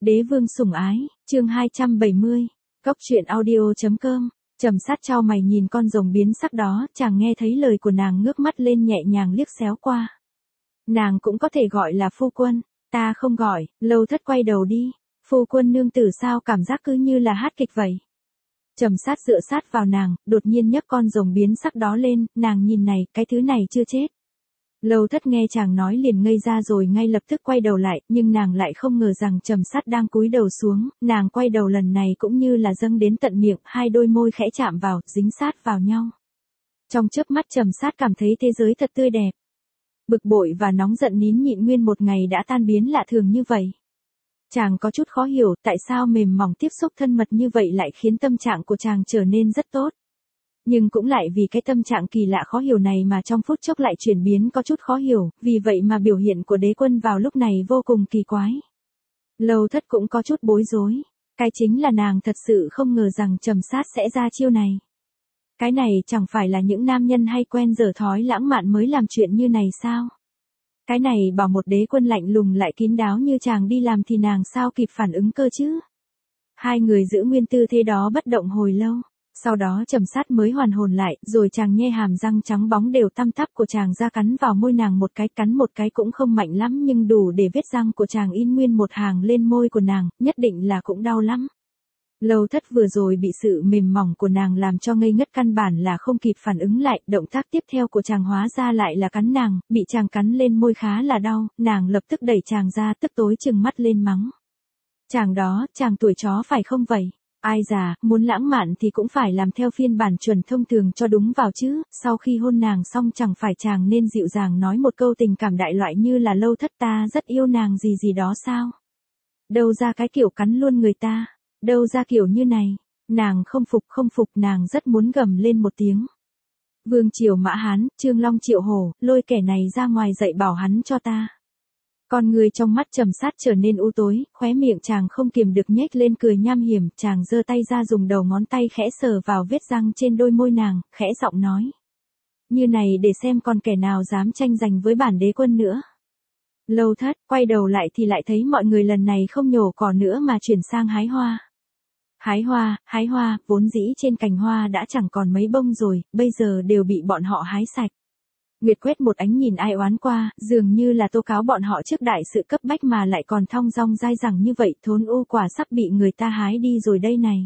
Đế vương sủng ái, chương 270, cốc truyện audio.com. Trầm Sát chau mày nhìn con rồng biến sắc đó, chàng nghe thấy lời của nàng ngước mắt lên nhẹ nhàng liếc xéo qua. Nàng cũng có thể gọi là phu quân, ta không gọi. Lâu Thất quay đầu đi. Phu quân nương tử sao cảm giác cứ như là hát kịch vậy. Trầm Sát dựa sát vào nàng, đột nhiên nhấc con rồng biến sắc đó lên, nàng nhìn này, cái thứ này chưa chết. Lâu Thất nghe chàng nói liền ngây ra rồi ngay lập tức quay đầu lại, nhưng nàng lại không ngờ rằng Trầm Sát đang cúi đầu xuống, nàng quay đầu lần này cũng như là dâng đến tận miệng, hai đôi môi khẽ chạm vào, dính sát vào nhau. Trong chớp mắt Trầm Sát cảm thấy thế giới thật tươi đẹp. Bực bội và nóng giận nín nhịn nguyên một ngày đã tan biến lạ thường như vậy. Chàng có chút khó hiểu tại sao mềm mỏng tiếp xúc thân mật như vậy lại khiến tâm trạng của chàng trở nên rất tốt. Nhưng cũng lại vì cái tâm trạng kỳ lạ khó hiểu này mà trong phút chốc lại chuyển biến có chút khó hiểu, vì vậy mà biểu hiện của đế quân vào lúc này vô cùng kỳ quái. Lâu Thất cũng có chút bối rối, cái chính là nàng thật sự không ngờ rằng Trầm Sát sẽ ra chiêu này. Cái này chẳng phải là những nam nhân hay quen dở thói lãng mạn mới làm chuyện như này sao? Cái này bảo một đế quân lạnh lùng lại kín đáo như chàng đi làm thì nàng sao kịp phản ứng cơ chứ? Hai người giữ nguyên tư thế đó bất động hồi lâu. Sau đó Trầm Sát mới hoàn hồn lại, rồi chàng nhe hàm răng trắng bóng đều tăm tắp của chàng ra cắn vào môi nàng một cái, cắn một cái cũng không mạnh lắm nhưng đủ để vết răng của chàng in nguyên một hàng lên môi của nàng, nhất định là cũng đau lắm. Lâu Thất vừa rồi bị sự mềm mỏng của nàng làm cho ngây ngất căn bản là không kịp phản ứng lại, động tác tiếp theo của chàng hóa ra lại là cắn nàng, bị chàng cắn lên môi khá là đau, nàng lập tức đẩy chàng ra tức tối trừng mắt lên mắng. Chàng đó, chàng tuổi chó phải không vậy? Ai già, muốn lãng mạn thì cũng phải làm theo phiên bản chuẩn thông thường cho đúng vào chứ, sau khi hôn nàng xong chẳng phải chàng nên dịu dàng nói một câu tình cảm đại loại như là Lâu Thất ta rất yêu nàng gì gì đó sao? Đâu ra cái kiểu cắn luôn người ta, đâu ra kiểu như này, nàng không phục nàng rất muốn gầm lên một tiếng. Vương triều Mã Hán, Trương Long Triệu Hổ, lôi kẻ này ra ngoài dạy bảo hắn cho ta. Con người trong mắt Trầm Sát trở nên u tối, khóe miệng chàng không kiềm được nhếch lên cười nham hiểm, chàng giơ tay ra dùng đầu ngón tay khẽ sờ vào vết răng trên đôi môi nàng, khẽ giọng nói. Như này để xem còn kẻ nào dám tranh giành với bản đế quân nữa. Lâu Thất, quay đầu lại thì lại thấy mọi người lần này không nhổ cỏ nữa mà chuyển sang hái hoa. Hái hoa, vốn dĩ trên cành hoa đã chẳng còn mấy bông rồi, bây giờ đều bị bọn họ hái sạch. Nguyệt quét một ánh nhìn ai oán qua, dường như là tố cáo bọn họ trước đại sự cấp bách mà lại còn thong dong dai dẳng như vậy, thốn u quả sắp bị người ta hái đi rồi đây này.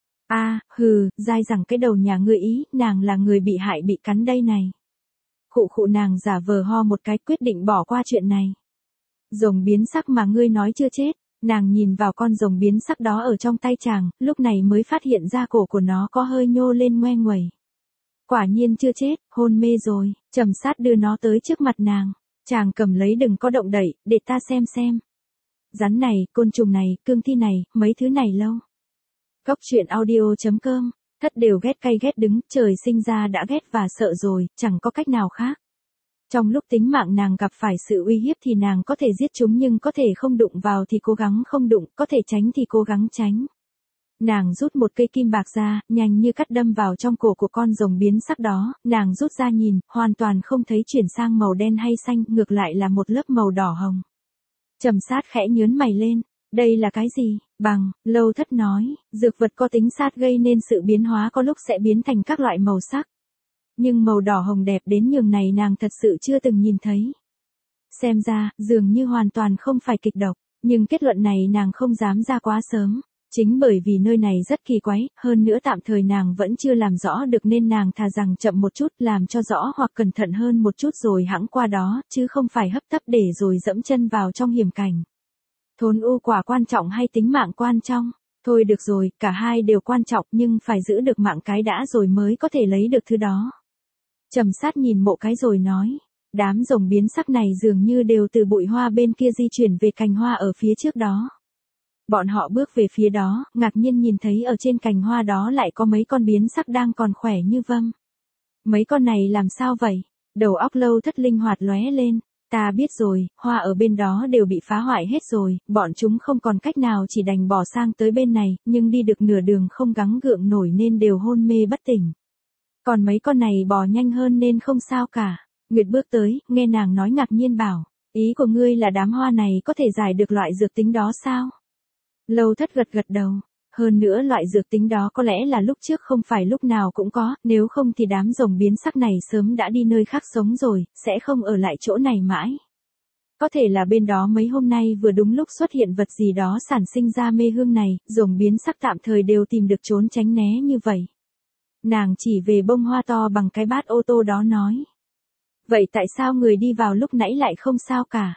Dai dẳng cái đầu nhà ngươi ý, nàng là người bị hại bị cắn đây này. Khụ nàng giả vờ ho một cái quyết định bỏ qua chuyện này. Rồng biến sắc mà ngươi nói chưa chết, nàng nhìn vào con rồng biến sắc đó ở trong tay chàng, lúc này mới phát hiện ra cổ của nó có hơi nhô lên ngoe nguẩy. Quả nhiên chưa chết, hôn mê rồi. Trầm Sát đưa nó tới trước mặt nàng. Chàng cầm lấy đừng có động đậy, để ta xem. Rắn này, côn trùng này, cương thi này, mấy thứ này lâu. Cốc truyện audio.com. Thất đều ghét cay ghét đứng, trời sinh ra đã ghét và sợ rồi, chẳng có cách nào khác. Trong lúc tính mạng nàng gặp phải sự uy hiếp thì nàng có thể giết chúng nhưng có thể không đụng vào thì cố gắng không đụng, có thể tránh thì cố gắng tránh. Nàng rút một cây kim bạc ra, nhanh như cắt đâm vào trong cổ của con rồng biến sắc đó, nàng rút ra nhìn, hoàn toàn không thấy chuyển sang màu đen hay xanh, ngược lại là một lớp màu đỏ hồng. Trầm Sát khẽ nhướng mày lên, đây là cái gì? Lâu Thất nói, dược vật có tính sát gây nên sự biến hóa có lúc sẽ biến thành các loại màu sắc. Nhưng màu đỏ hồng đẹp đến nhường này nàng thật sự chưa từng nhìn thấy. Xem ra, dường như hoàn toàn không phải kịch độc, nhưng kết luận này nàng không dám ra quá sớm. Chính bởi vì nơi này rất kỳ quái, hơn nữa tạm thời nàng vẫn chưa làm rõ được nên nàng thà rằng chậm một chút làm cho rõ hoặc cẩn thận hơn một chút rồi hẵng qua đó, chứ không phải hấp tấp để rồi dẫm chân vào trong hiểm cảnh. Thốn u quả quan trọng hay tính mạng quan trọng? Thôi được rồi, cả hai đều quan trọng nhưng phải giữ được mạng cái đã rồi mới có thể lấy được thứ đó. Trầm Sát nhìn Mộ Cái rồi nói, đám rồng biến sắc này dường như đều từ bụi hoa bên kia di chuyển về cành hoa ở phía trước đó. Bọn họ bước về phía đó, ngạc nhiên nhìn thấy ở trên cành hoa đó lại có mấy con biến sắc đang còn khỏe như vâm. Mấy con này làm sao vậy? Đầu óc Lâu Thất linh hoạt lóe lên. Ta biết rồi, hoa ở bên đó đều bị phá hoại hết rồi, bọn chúng không còn cách nào chỉ đành bỏ sang tới bên này, nhưng đi được nửa đường không gắng gượng nổi nên đều hôn mê bất tỉnh. Còn mấy con này bò nhanh hơn nên không sao cả. Nguyệt bước tới, nghe nàng nói ngạc nhiên bảo, ý của ngươi là đám hoa này có thể giải được loại dược tính đó sao? Lâu Thất gật gật đầu. Hơn nữa loại dược tính đó có lẽ là lúc trước không phải lúc nào cũng có, nếu không thì đám rồng biến sắc này sớm đã đi nơi khác sống rồi, sẽ không ở lại chỗ này mãi. Có thể là bên đó mấy hôm nay vừa đúng lúc xuất hiện vật gì đó sản sinh ra mê hương này, rồng biến sắc tạm thời đều tìm được trốn tránh né như vậy. Nàng chỉ về bông hoa to bằng cái bát ô tô đó nói. Vậy tại sao người đi vào lúc nãy lại không sao cả?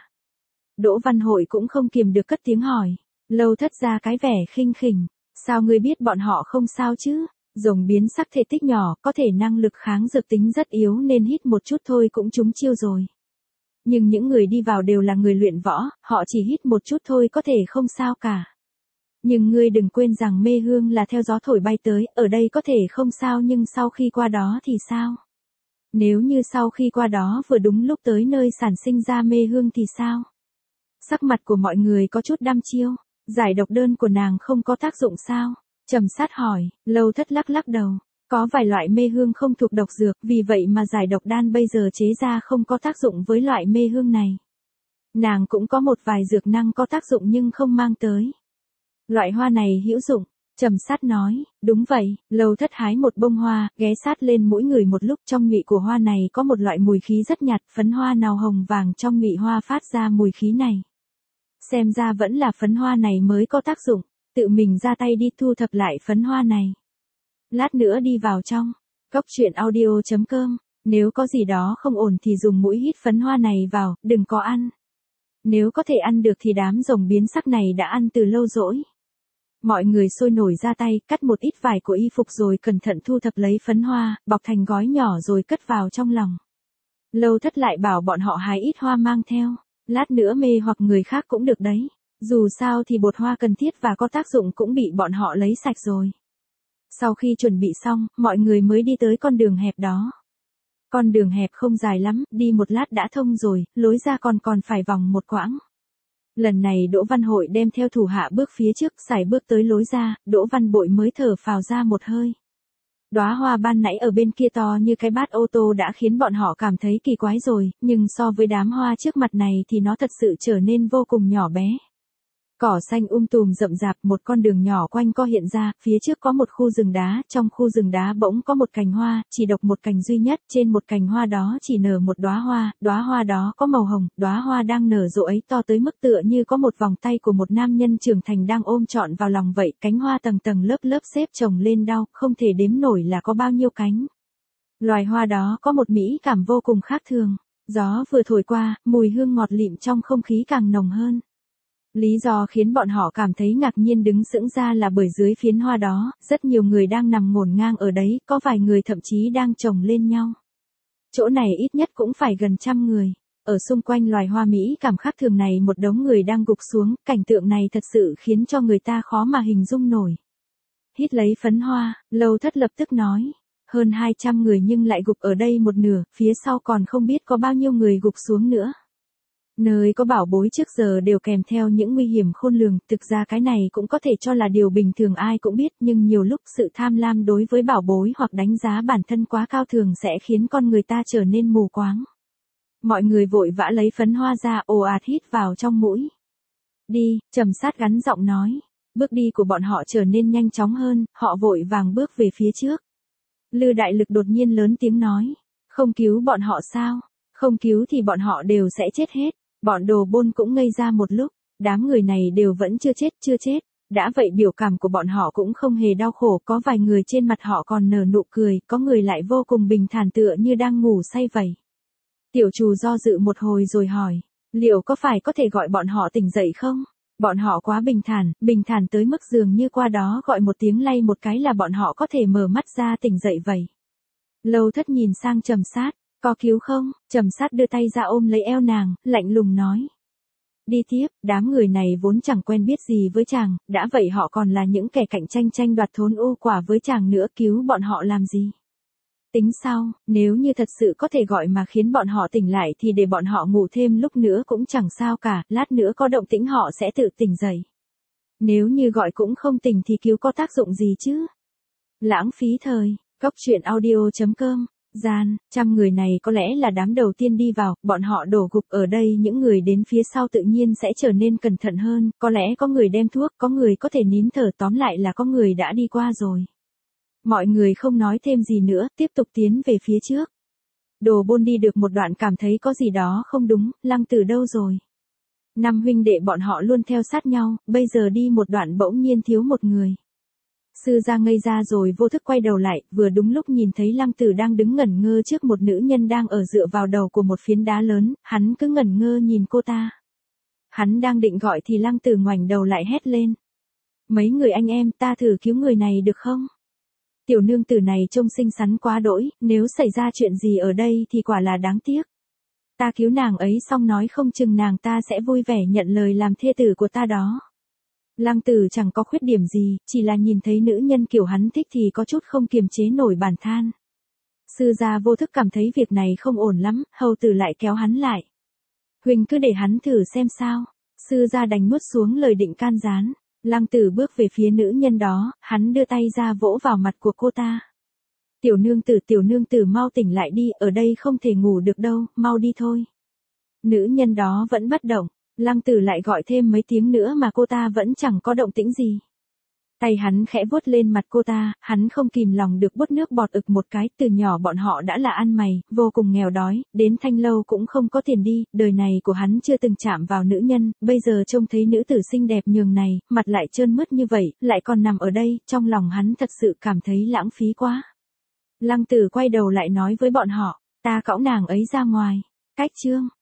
Đỗ Văn Hội cũng không kiềm được cất tiếng hỏi. Lâu Thất ra cái vẻ khinh khỉnh. Sao ngươi biết bọn họ không sao chứ? Rồng biến sắc thể tích nhỏ, có thể năng lực kháng dược tính rất yếu nên hít một chút thôi cũng trúng chiêu rồi. Nhưng những người đi vào đều là người luyện võ, họ chỉ hít một chút thôi có thể không sao cả. Nhưng ngươi đừng quên rằng mê hương là theo gió thổi bay tới, ở đây có thể không sao nhưng sau khi qua đó thì sao? Nếu như sau khi qua đó vừa đúng lúc tới nơi sản sinh ra mê hương thì sao? Sắc mặt của mọi người có chút đăm chiêu, giải độc đơn của nàng không có tác dụng sao? Trầm Sát hỏi. Lâu Thất lắc lắc đầu. Có vài loại mê hương không thuộc độc dược, vì vậy mà giải độc đan bây giờ chế ra không có tác dụng với loại mê hương này. Nàng cũng có một vài dược năng có tác dụng nhưng không mang tới. Loại hoa này hữu dụng, Trầm Sát nói. Đúng vậy. Lâu Thất hái một bông hoa, ghé sát lên mỗi người một lúc. Trong nhụy của hoa này có một loại mùi khí rất nhạt, phấn hoa nào hồng vàng trong nhụy hoa phát ra mùi khí này. Xem ra vẫn là phấn hoa này mới có tác dụng, tự mình ra tay đi thu thập lại phấn hoa này. Lát nữa đi vào trong. Goctruyện.audio.com. Nếu có gì đó không ổn thì dùng mũi hít phấn hoa này vào, đừng có ăn. Nếu có thể ăn được thì đám rồng biến sắc này đã ăn từ lâu rồi. Mọi người sôi nổi ra tay, cắt một ít vải của y phục rồi cẩn thận thu thập lấy phấn hoa, bọc thành gói nhỏ rồi cất vào trong lòng. Lâu Thất lại bảo bọn họ hái ít hoa mang theo. Lát nữa mê hoặc người khác cũng được đấy. Dù sao thì bột hoa cần thiết và có tác dụng cũng bị bọn họ lấy sạch rồi. Sau khi chuẩn bị xong, mọi người mới đi tới con đường hẹp đó. Con đường hẹp không dài lắm, đi một lát đã thông rồi, lối ra còn phải vòng một quãng. Lần này Đỗ Văn Hội đem theo thủ hạ bước phía trước, sải bước tới lối ra, Đỗ Văn Bội mới thở phào ra một hơi. Đóa hoa ban nãy ở bên kia to như cái bát ô tô đã khiến bọn họ cảm thấy kỳ quái rồi, nhưng so với đám hoa trước mặt này thì nó thật sự trở nên vô cùng nhỏ bé. Cỏ xanh tùm rậm rạp, một con đường nhỏ quanh co hiện ra, phía trước có một khu rừng đá, trong khu rừng đá bỗng có một cành hoa, chỉ độc một cành duy nhất, trên một cành hoa đó chỉ nở một đóa hoa đó có màu hồng, đóa hoa đang nở rộ ấy to tới mức tựa như có một vòng tay của một nam nhân trưởng thành đang ôm trọn vào lòng vậy, cánh hoa tầng tầng lớp lớp xếp chồng lên đau, không thể đếm nổi là có bao nhiêu cánh. Loài hoa đó có một mỹ cảm vô cùng khác thường, gió vừa thổi qua, mùi hương ngọt lịm trong không khí càng nồng hơn. Lý do khiến bọn họ cảm thấy ngạc nhiên đứng sững ra là bởi dưới phiến hoa đó, rất nhiều người đang nằm ngổn ngang ở đấy, có vài người thậm chí đang chồng lên nhau. Chỗ này ít nhất cũng phải gần 100 người. Ở xung quanh loài hoa mỹ cảm khác thường này một đống người đang gục xuống, cảnh tượng này thật sự khiến cho người ta khó mà hình dung nổi. Hít lấy phấn hoa, Lâu Thất lập tức nói. Hơn 200 người nhưng lại gục ở đây một nửa, phía sau còn không biết có bao nhiêu người gục xuống nữa. Nơi có bảo bối trước giờ đều kèm theo những nguy hiểm khôn lường, thực ra cái này cũng có thể cho là điều bình thường ai cũng biết, nhưng nhiều lúc sự tham lam đối với bảo bối hoặc đánh giá bản thân quá cao thường sẽ khiến con người ta trở nên mù quáng. Mọi người vội vã lấy phấn hoa ra, ồ ạt hít vào trong mũi. Đi, Trầm Sát gắn giọng nói. Bước đi của bọn họ trở nên nhanh chóng hơn, họ vội vàng bước về phía trước. Lư Đại Lực đột nhiên lớn tiếng nói. Không cứu bọn họ sao? Không cứu thì bọn họ đều sẽ chết hết. Bọn đồ bôn cũng ngây ra một lúc, đám người này đều vẫn chưa chết, đã vậy biểu cảm của bọn họ cũng không hề đau khổ, có vài người trên mặt họ còn nở nụ cười, có người lại vô cùng bình thản tựa như đang ngủ say vậy. Tiểu Trù do dự một hồi rồi hỏi, liệu có phải có thể gọi bọn họ tỉnh dậy không? Bọn họ quá bình thản tới mức dường như qua đó gọi một tiếng lay một cái là bọn họ có thể mở mắt ra tỉnh dậy vậy. Lâu Thất nhìn sang Trầm Sát. Có cứu không? Trầm Sát đưa tay ra ôm lấy eo nàng, lạnh lùng nói. Đi tiếp, đám người này vốn chẳng quen biết gì với chàng, đã vậy họ còn là những kẻ cạnh tranh đoạt thốn ô quả với chàng nữa, cứu bọn họ làm gì? Tính sau, nếu như thật sự có thể gọi mà khiến bọn họ tỉnh lại thì để bọn họ ngủ thêm lúc nữa cũng chẳng sao cả, lát nữa có động tĩnh họ sẽ tự tỉnh dậy. Nếu như gọi cũng không tỉnh thì cứu có tác dụng gì chứ? Lãng phí thời. Goctruyện.audio.com gian, trăm người này có lẽ là đám đầu tiên đi vào, bọn họ đổ gục ở đây, những người đến phía sau tự nhiên sẽ trở nên cẩn thận hơn, có lẽ có người đem thuốc, có người có thể nín thở, tóm lại là có người đã đi qua rồi. Mọi người không nói thêm gì nữa, tiếp tục tiến về phía trước. Đồ Bôn đi được một đoạn cảm thấy có gì đó không đúng, Lăng Tử đâu rồi? Năm huynh đệ bọn họ luôn theo sát nhau, bây giờ đi một đoạn bỗng nhiên thiếu một người. Sư gia ngây ra rồi vô thức quay đầu lại, vừa đúng lúc nhìn thấy Lăng Tử đang đứng ngẩn ngơ trước một nữ nhân đang ở dựa vào đầu của một phiến đá lớn, hắn cứ ngẩn ngơ nhìn cô ta. Hắn đang định gọi thì Lăng Tử ngoảnh đầu lại hét lên. Mấy người anh em, ta thử cứu người này được không? Tiểu nương tử này trông xinh xắn quá đỗi, nếu xảy ra chuyện gì ở đây thì quả là đáng tiếc. Ta cứu nàng ấy xong nói không chừng nàng ta sẽ vui vẻ nhận lời làm thê tử của ta đó. Lăng Tử chẳng có khuyết điểm gì, chỉ là nhìn thấy nữ nhân kiểu hắn thích thì có chút không kiềm chế nổi bản than. Sư gia vô thức cảm thấy việc này không ổn lắm, hầu tử lại kéo hắn lại. Huynh cứ để hắn thử xem sao. Sư gia đành nuốt xuống lời định can gián. Lăng Tử bước về phía nữ nhân đó, hắn đưa tay ra vỗ vào mặt của cô ta. Tiểu nương tử mau tỉnh lại đi, ở đây không thể ngủ được đâu, mau đi thôi. Nữ nhân đó vẫn bất động, Lăng Tử lại gọi thêm mấy tiếng nữa mà cô ta vẫn chẳng có động tĩnh gì. Tay hắn khẽ vuốt lên mặt cô ta, hắn không kìm lòng được bút nước bọt ực một cái, từ nhỏ bọn họ đã là ăn mày, vô cùng nghèo đói, đến Thanh Lâu cũng không có tiền đi, đời này của hắn chưa từng chạm vào nữ nhân, bây giờ trông thấy nữ tử xinh đẹp nhường này, mặt lại trơn mướt như vậy, lại còn nằm ở đây, trong lòng hắn thật sự cảm thấy lãng phí quá. Lăng Tử quay đầu lại nói với bọn họ, ta cõng nàng ấy ra ngoài. Cách chương